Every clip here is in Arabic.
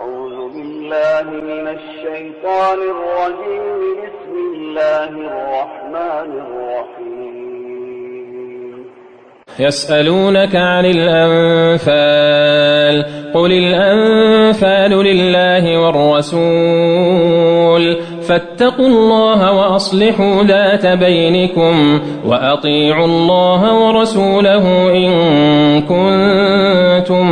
أعوذ بالله من الشيطان الرجيم. بسم الله الرحمن الرحيم. يسألونك عن الأنفال قل الأنفال لله والرسول فاتقوا الله وأصلحوا ذات بينكم وأطيعوا الله ورسوله إن كنتم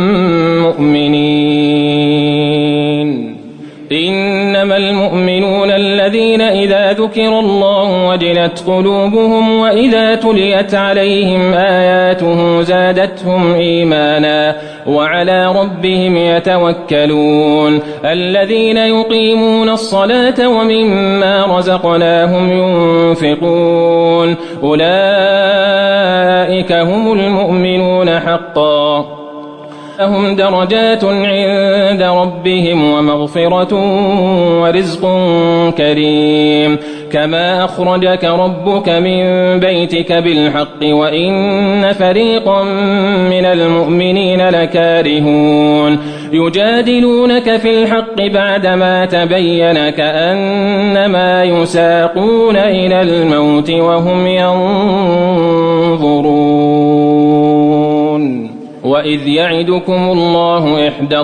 مؤمنين. إنما المؤمنون الذين إذا ذكر الله وجلت قلوبهم وإذا تليت عليهم آياته زادتهم إيمانا وعلى ربهم يتوكلون. الذين يقيمون الصلاة ومما رزقناهم ينفقون أولئك هم المؤمنون حقا لهم درجات عند ربهم ومغفرة ورزق كريم. كما أخرجك ربك من بيتك بالحق وإن فريقا من المؤمنين لكارهون. يجادلونك في الحق بعدما تبين كأنما يساقون إلى الموت وهم ينظرون. وإذ يعدكم الله إحدى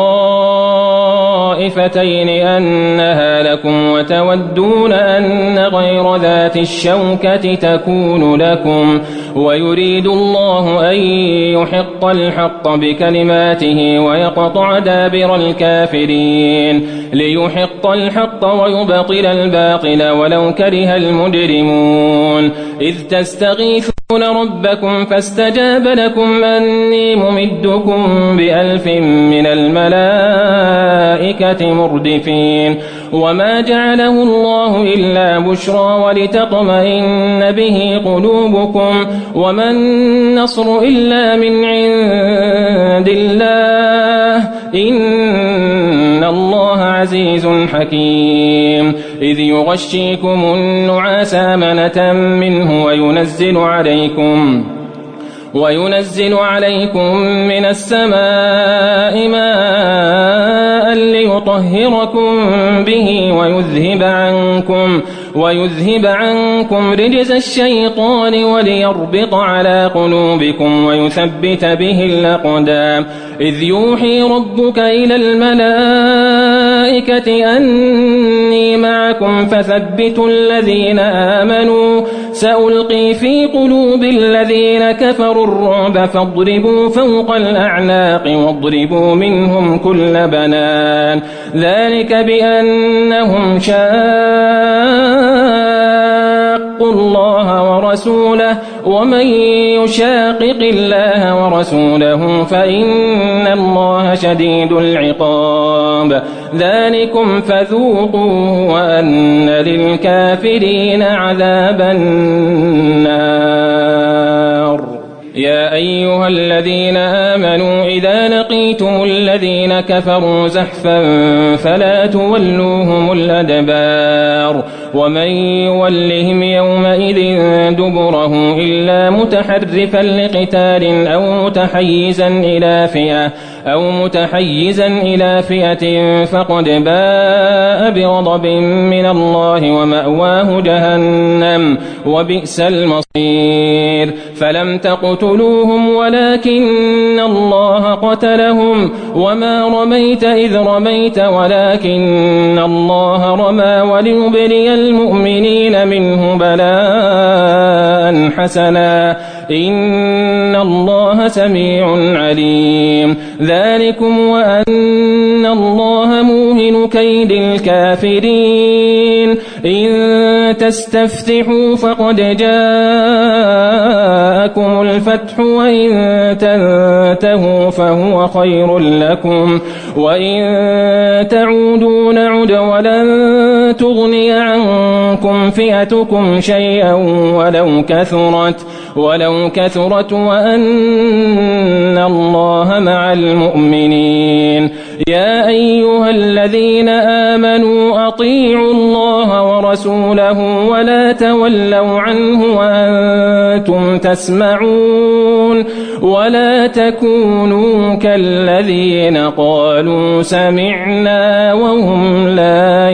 الطائفتين أنها لكم وتودون أن غير ذات الشوكة تكون لكم ويريد الله أن يحق الحق بكلماته ويقطع دابر الكافرين ليحق الحق ويبطل الباطل ولو كره المجرمون. إذ تستغيثون ربكم فاستجاب لكم أني ممدكم ب1000 من الملائكة مردفين. وما جعله الله إلا بشرى ولتطمئن به قلوبكم وما النصر إلا من عند الله إن الله عزيز حكيم. إذ يغشيكم النعاس أمنة منه وينزل عليكم من السماء ماء ليطهركم به ويذهب عنكم رجز الشيطان وليربط على قلوبكم ويثبت به الأقدام. إذ يوحي ربك إلى الملائكة أني معكم فثبتوا الذين آمنوا سألقي في قلوب الذين كفروا الرعب فاضربوا فوق الأعناق واضربوا منهم كل بنان. ذلك بأنهم شاقوا الله ورسوله ومن يشاقق الله ورسوله فإن الله شديد العقاب. ذلكم فذوقوه وأن للكافرين عذاب النار. يا أيها الذين آمنوا إذا لقيتم الذين كفروا زحفا فلا تولوهم الأدبار ومن يولهم يومئذ دبره إلا متحرفا لقتال أو متحيزا إلى فئة فقد باء بغضب من الله ومأواه جهنم وبئس المصير. فلم تقتلوهم ولكن الله قتلهم وما رميت إذ رميت ولكن الله رمى وليبلي المؤمنين منه بلاء حسنا إن الله سميع عليم. ذلكم وأن الله موهن كيد الكافرين. إن تستفتحوا فقد جاءكم الفتح وإن تنتهوا فهو خير لكم وإن تعودوا نعد ولن تغني عنكم فئتكم شيئا ولو كثرت وأن الله مع المؤمنين. يا أيها الذين آمنوا أطيعوا الله ورسوله ولا تولوا عنه وأنتم تسمعون ولا تكونوا كالذين قالوا سمعنا وهم لا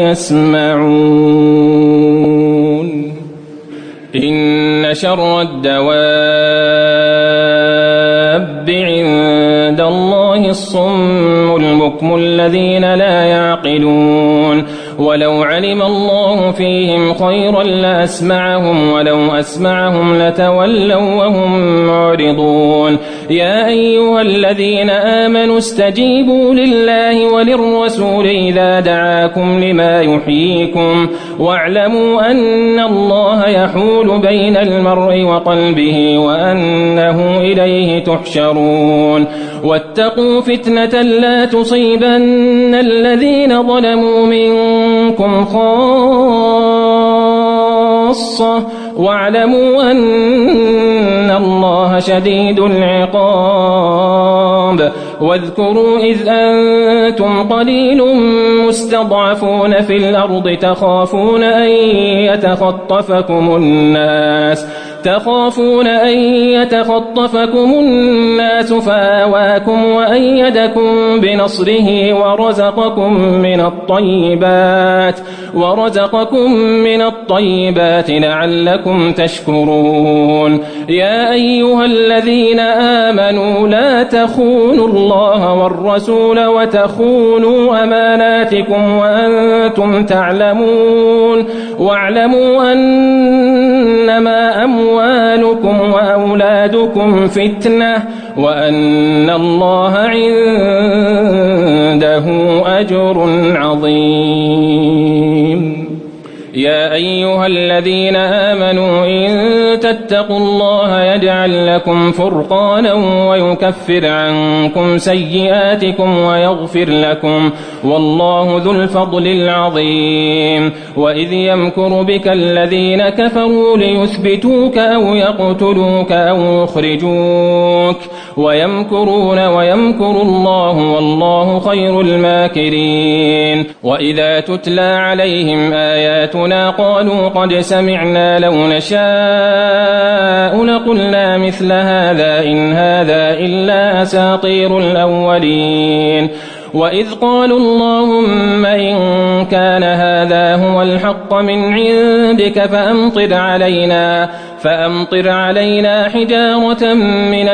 يسمعون إن شر الدواب عند الله الصم البكم الذين لا يعقلون ولو علم الله فيهم خيرا لأسمعهم ولو أسمعهم لتولوا وهم معرضون يا أيها الذين آمنوا استجيبوا لله وللرسول إذا دعاكم لما يحييكم واعلموا أن الله يحول بين المرء وقلبه وأنه إليه تحشرون واتقوا فتنة لا تصيبن الذين ظلموا منكم خاصة واعلموا أن الله شديد العقاب واذكروا إذ أنتم قليل مستضعفون في الأرض تخافون أن يتخطفكم الناس فآواكم وأيدكم بنصره ورزقكم من الطيبات لعلكم تشكرون يا أيها الذين آمنوا لا تخونوا الله والرسول وتخونوا أماناتكم وأنتم تعلمون واعلموا أنما أموالكم وأولادكم فتنة وأن الله عنده أجر عظيم يا أيها الذين آمنوا إن تتقوا الله يجعل لكم فرقانا ويكفر عنكم سيئاتكم ويغفر لكم والله ذو الفضل العظيم وإذ يمكر بك الذين كفروا ليثبتوك أو يقتلوك أو يخرجوك ويمكرون ويمكر الله والله خير الماكرين وإذا تتلى عليهم آياتنا قالوا قد سمعنا لو نشاء لقلنا مثل هذا إن هذا إلا أساطير الأولين وإذ قالوا اللهم إن كان هذا هو الحق من عندك فأمطر علينا حجارة من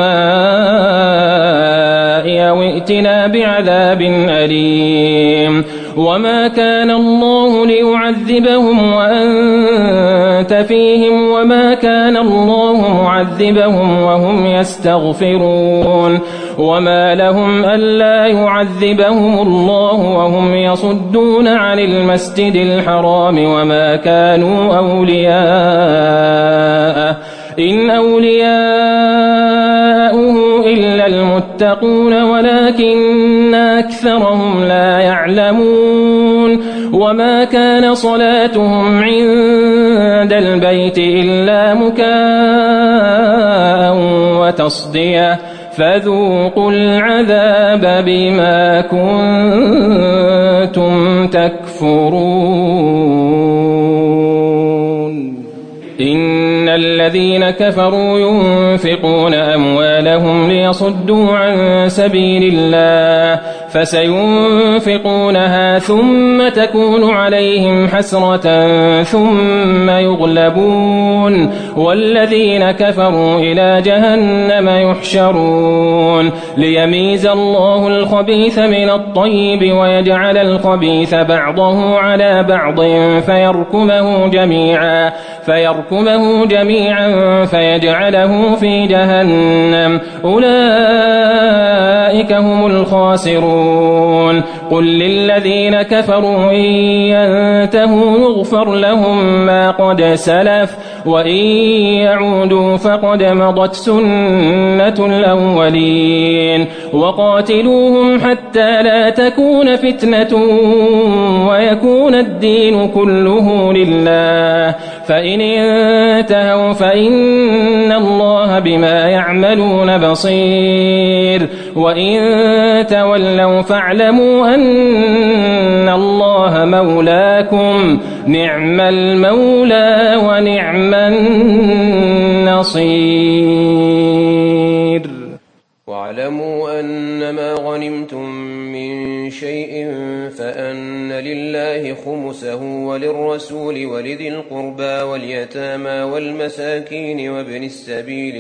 السماء أو ائتنا بعذاب أليم وما كان الله ليعذبهم وأنت فيهم وما كان الله معذبهم وهم يستغفرون وما لهم ألا يعذبهم الله وهم يصدون عن المسجد الحرام وما كانوا أولياءه إن أولياؤه إلا المتقون ولكن أكثرهم لا يعلمون وما كان صلاتهم عند البيت إلا مكاء وتصدية فذوقوا العذاب بما كنتم تكفرون إن الذين كفروا ينفقون أموالهم ليصدوا عن سبيل الله فسينفقونها ثم تكون عليهم حسرة ثم يغلبون والذين كفروا إلى جهنم يحشرون ليميز الله الخبيث من الطيب ويجعل الخبيث بعضه على بعض فيركمه جميعا فيجعله في جهنم أولئك هم الخاسرون قل للذين كفروا إن ينتهوا يغفر لهم ما قد سلف وإن يعودوا فقد مضت سنة الأولين وقاتلوهم حتى لا تكون فتنة ويكون الدين كله لله فإن انتهوا فإن الله بما يعملون بصير وإن تولوا فاعلموا أن الله مولاكم نعم المولى ونعم النصير. واعلموا أنما غنمتم من شيء فأن لله خمسه وللرسول ولذي القربى واليتامى والمساكين وابن السبيل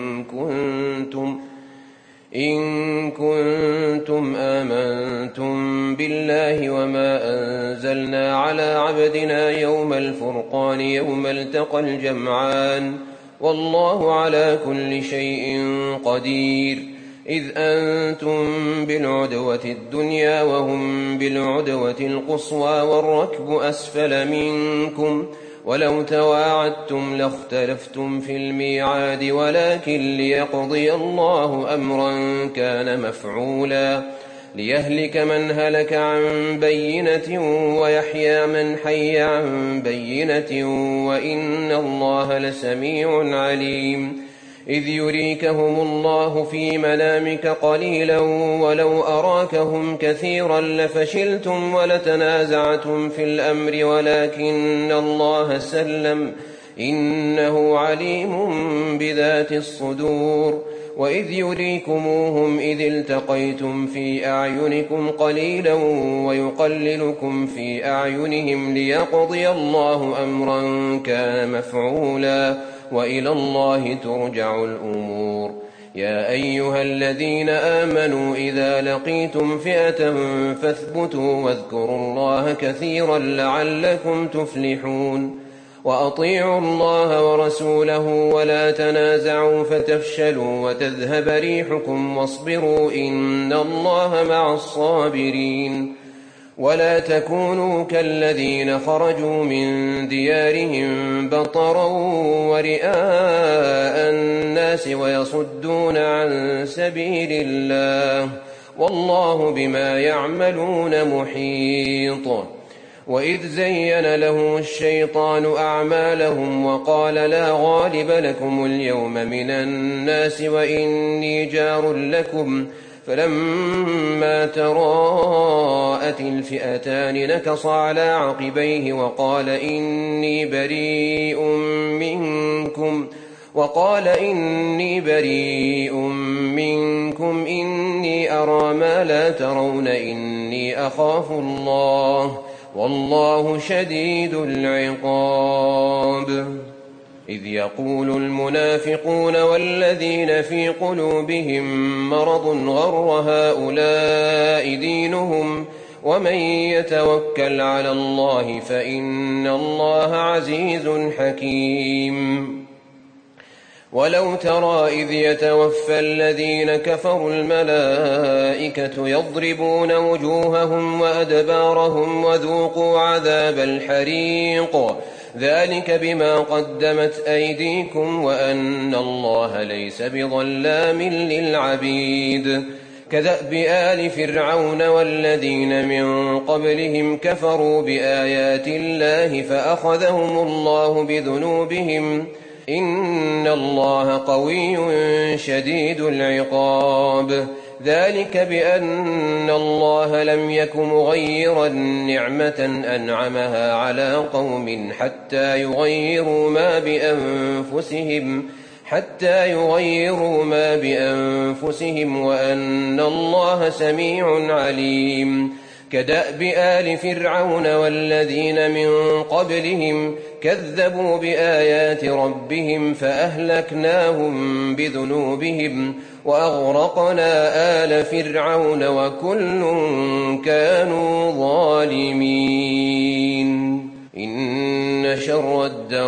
إن كنتم آمنتم بالله وما أنزلنا على عبدنا يوم الفرقان يوم التقى الجمعان والله على كل شيء قدير. إذ أنتم بالعدوة الدنيا وهم بالعدوة القصوى والركب أسفل منكم ولو تواعدتم لاختلفتم في الميعاد ولكن ليقضي الله أمرا كان مفعولا ليهلك من هلك عن بينة ويحيى من حي عن بينة وإن الله لسميع عليم. إذ يريكهم الله في منامك قليلا ولو أراكهم كثيرا لفشلتم ولتنازعتم في الأمر ولكن الله سلم إنه عليم بذات الصدور. وإذ يريكموهم إذ التقيتم في أعينكم قليلا ويقللكم في أعينهم ليقضي الله أمرا كان مفعولا وإلى الله ترجع الأمور. يا أيها الذين آمنوا إذا لقيتم فئة فاثبتوا واذكروا الله كثيرا لعلكم تفلحون. وأطيعوا الله ورسوله ولا تنازعوا فتفشلوا وتذهب ريحكم واصبروا إن الله مع الصابرين. ولا تكونوا كالذين خرجوا من ديارهم بطرا ورئاء الناس ويصدون عن سبيل الله والله بما يعملون محيط. وإذ زين لهم الشيطان أعمالهم وقال لا غالب لكم اليوم من الناس وإني جار لكم فلما تراءت الفئتان نكص على عقبيه وقال إني بريء منكم إني أرى ما لا ترون إني أخاف الله والله شديد العقاب. إذ يقول المنافقون والذين في قلوبهم مرض غر هؤلاء دينهم ومن يتوكل على الله فإن الله عزيز حكيم. ولو ترى إذ يتوفى الذين كفروا الملائكة يضربون وجوههم وأدبارهم وذوقوا عذاب الحريق ذلك بما قدمت أيديكم وأن الله ليس بظلام للعبيد. كدأب آل فرعون والذين من قبلهم كفروا بآيات الله فأخذهم الله بذنوبهم إن الله قوي شديد العقاب. ذلك بأن الله لم يك مغيرا نعمة أنعمها على قوم حتى يغيروا ما بأنفسهم وأن الله سميع عليم. كدأب آل فرعون والذين من قبلهم كذبوا بآيات ربهم فأهلكناهم بذنوبهم وأغرقنا آل فرعون وكل كانوا ظالمين. إن شر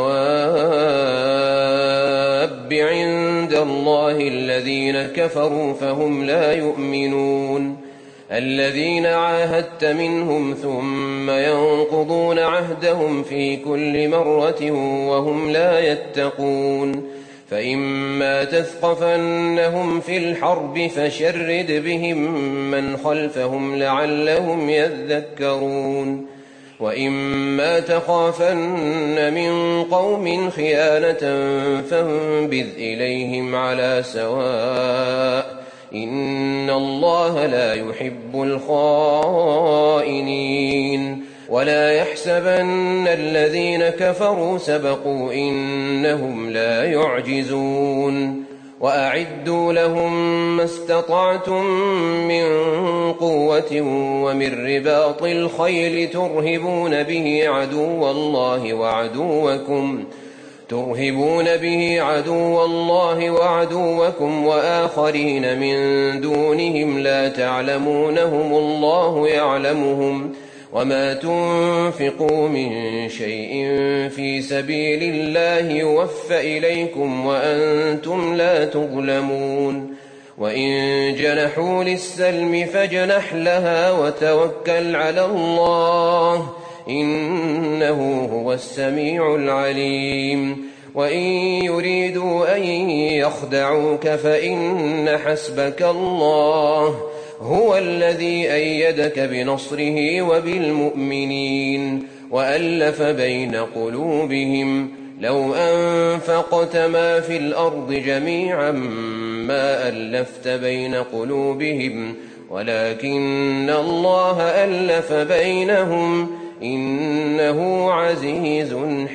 الدواب عند الله الذين كفروا فهم لا يؤمنون. الذين عاهدت منهم ثم ينقضون عهدهم في كل مرة وهم لا يتقون. فإما تثقفنهم في الحرب فشرد بهم من خلفهم لعلهم يذكرون. وإما تخافن من قوم خيانة فانبذ إليهم على سواء إن الله لا يحب الخائنين ولا يحسبن الذين كفروا سبقوا إنهم لا يعجزون وأعدوا لهم ما استطعتم من قوة ومن رباط الخيل ترهبون به عدو الله وعدوكم وآخرين من دونهم لا تعلمونهم الله يعلمهم وما تنفقوا من شيء في سبيل الله يوفى إليكم وأنتم لا تظلمون وإن جنحوا للسلم فاجنح لها وتوكل على الله إنه هو السميع العليم وإن يريدوا أن يخدعوك فإن حسبك الله هو الذي أيدك بنصره وبالمؤمنين وألف بين قلوبهم لو أنفقت ما في الأرض جميعا ما ألفت بين قلوبهم ولكن الله ألف بينهم إنه عزيز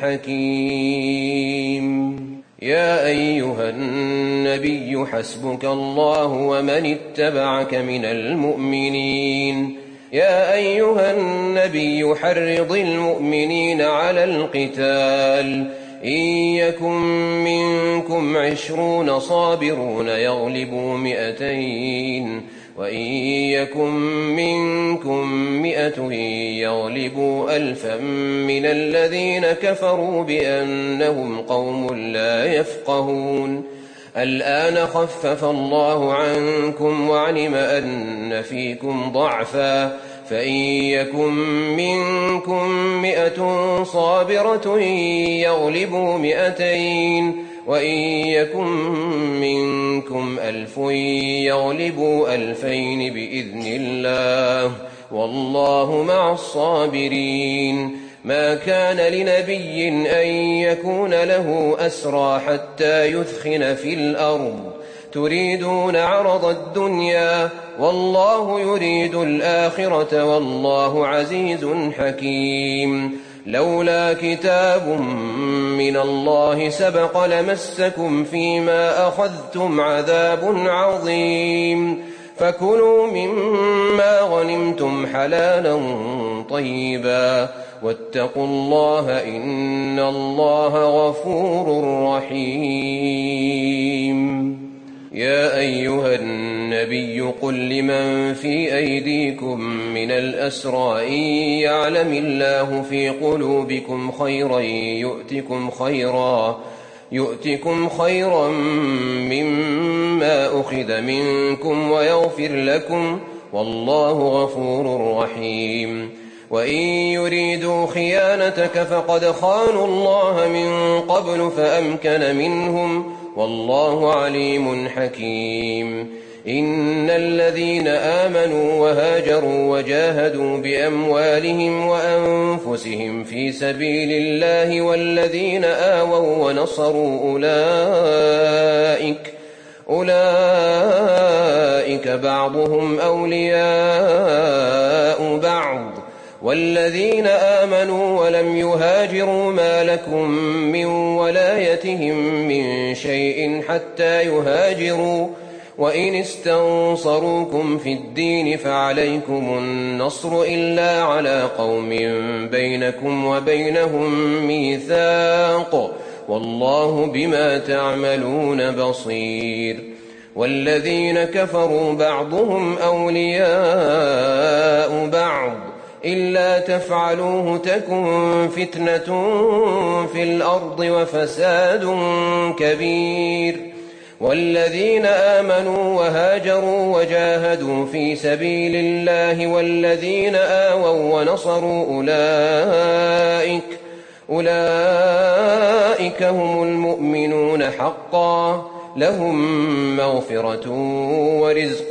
حكيم. يا أيها النبي حسبك الله ومن اتبعك من المؤمنين. يا أيها النبي حرض المؤمنين على القتال إن يكن منكم 20 صابرون يغلبوا 200 وإن يكن منكم 100 يغلبوا 1000 من الذين كفروا بأنهم قوم لا يفقهون. الآن خفف الله عنكم وعلم أن فيكم ضعفا فإن يكن منكم 100 صابرة يغلبوا 200 وإن يكن منكم 1000 يغلبوا 2000 بإذن الله والله مع الصابرين. ما كان لنبي أن يكون له أسرى حتى يثخن في الأرض تريدون عرض الدنيا والله يريد الآخرة والله عزيز حكيم. لولا كتاب من الله سبق لمسكم فيما أخذتم عذاب عظيم فكلوا مما غنمتم حلالا طيبا واتقوا الله إن الله غفور رحيم. يا أيها النبي قل لمن في أيديكم من الأسرى إن يعلم الله في قلوبكم خيرا يؤتكم خيرا مما أخذ منكم ويغفر لكم والله غفور رحيم. وإن يريدوا خيانتك فقد خانوا الله من قبل فأمكن منهم والله عليم حكيم. إن الذين آمنوا وهاجروا وجاهدوا بأموالهم وأنفسهم في سبيل الله والذين آووا ونصروا أولئك بعضهم أولياء بعض والذين آمنوا ولم يهاجروا ما لكم من ولايتهم من شيء حتى يهاجروا وإن استنصروكم في الدين فعليكم النصر إلا على قوم بينكم وبينهم ميثاق والله بما تعملون بصير. والذين كفروا بعضهم أولياء بعض إلا تفعلوه تكن فتنة في الأرض وفساد كبير. والذين آمنوا وهاجروا وجاهدوا في سبيل الله والذين آووا ونصروا أولئك هم المؤمنون حقا لهم مغفرة ورزق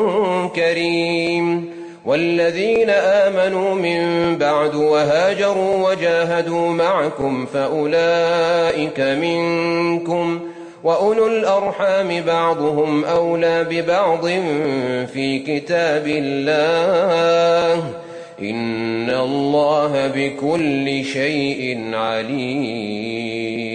كريم. والذين آمنوا من بعد وهاجروا وجاهدوا معكم فأولئك منكم وأولو الأرحام بعضهم أولى ببعض في كتاب الله إن الله بكل شيء عليم